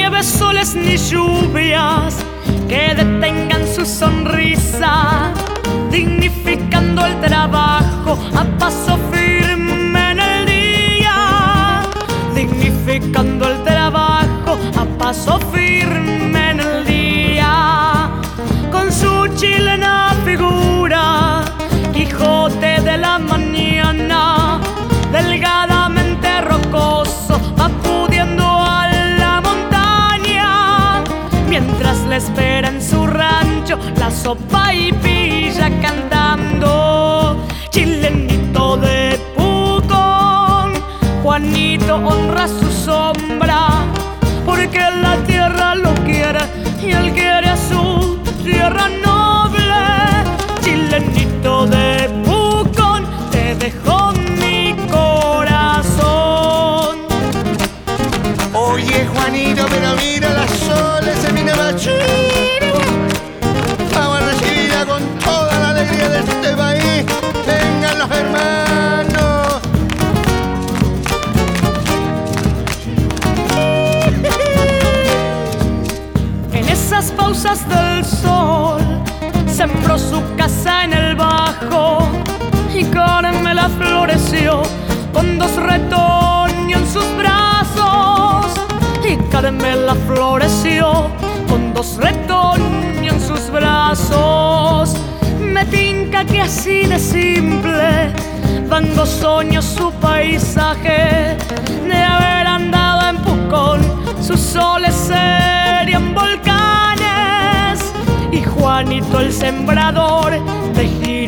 nieve, soles ni lluvias que detengan su sonrisa, dignificando el trabajo a paso firme en el día, dignificando el trabajo a paso firme en el día, con su chilena figura, Quijote de la mañana, delgadamente rocoso, acudiendo a la montaña, mientras le espera en su rancho la sopa y pilla cantando. Chilenito de Pucón, Juanito honra su sombra, porque la tierra lo quiere y él quiere a su tierra noble. Chilenito de Pucón, te dejo mi corazón. Oye Juanito, pero mira las soles se viene machina. Vamos a recibirla con toda la alegría de este país. Vengan los hermanos. En esas pausas del sol sembró su casa en el Bajo y Carmela floreció con dos retoños en sus brazos. Y Carmela floreció con dos retoños en sus brazos. Me tinca que así de simple van dos sueños su paisaje, de haber andado en Pucón sus soles serían volcanes, y Juanito el sembrador tejió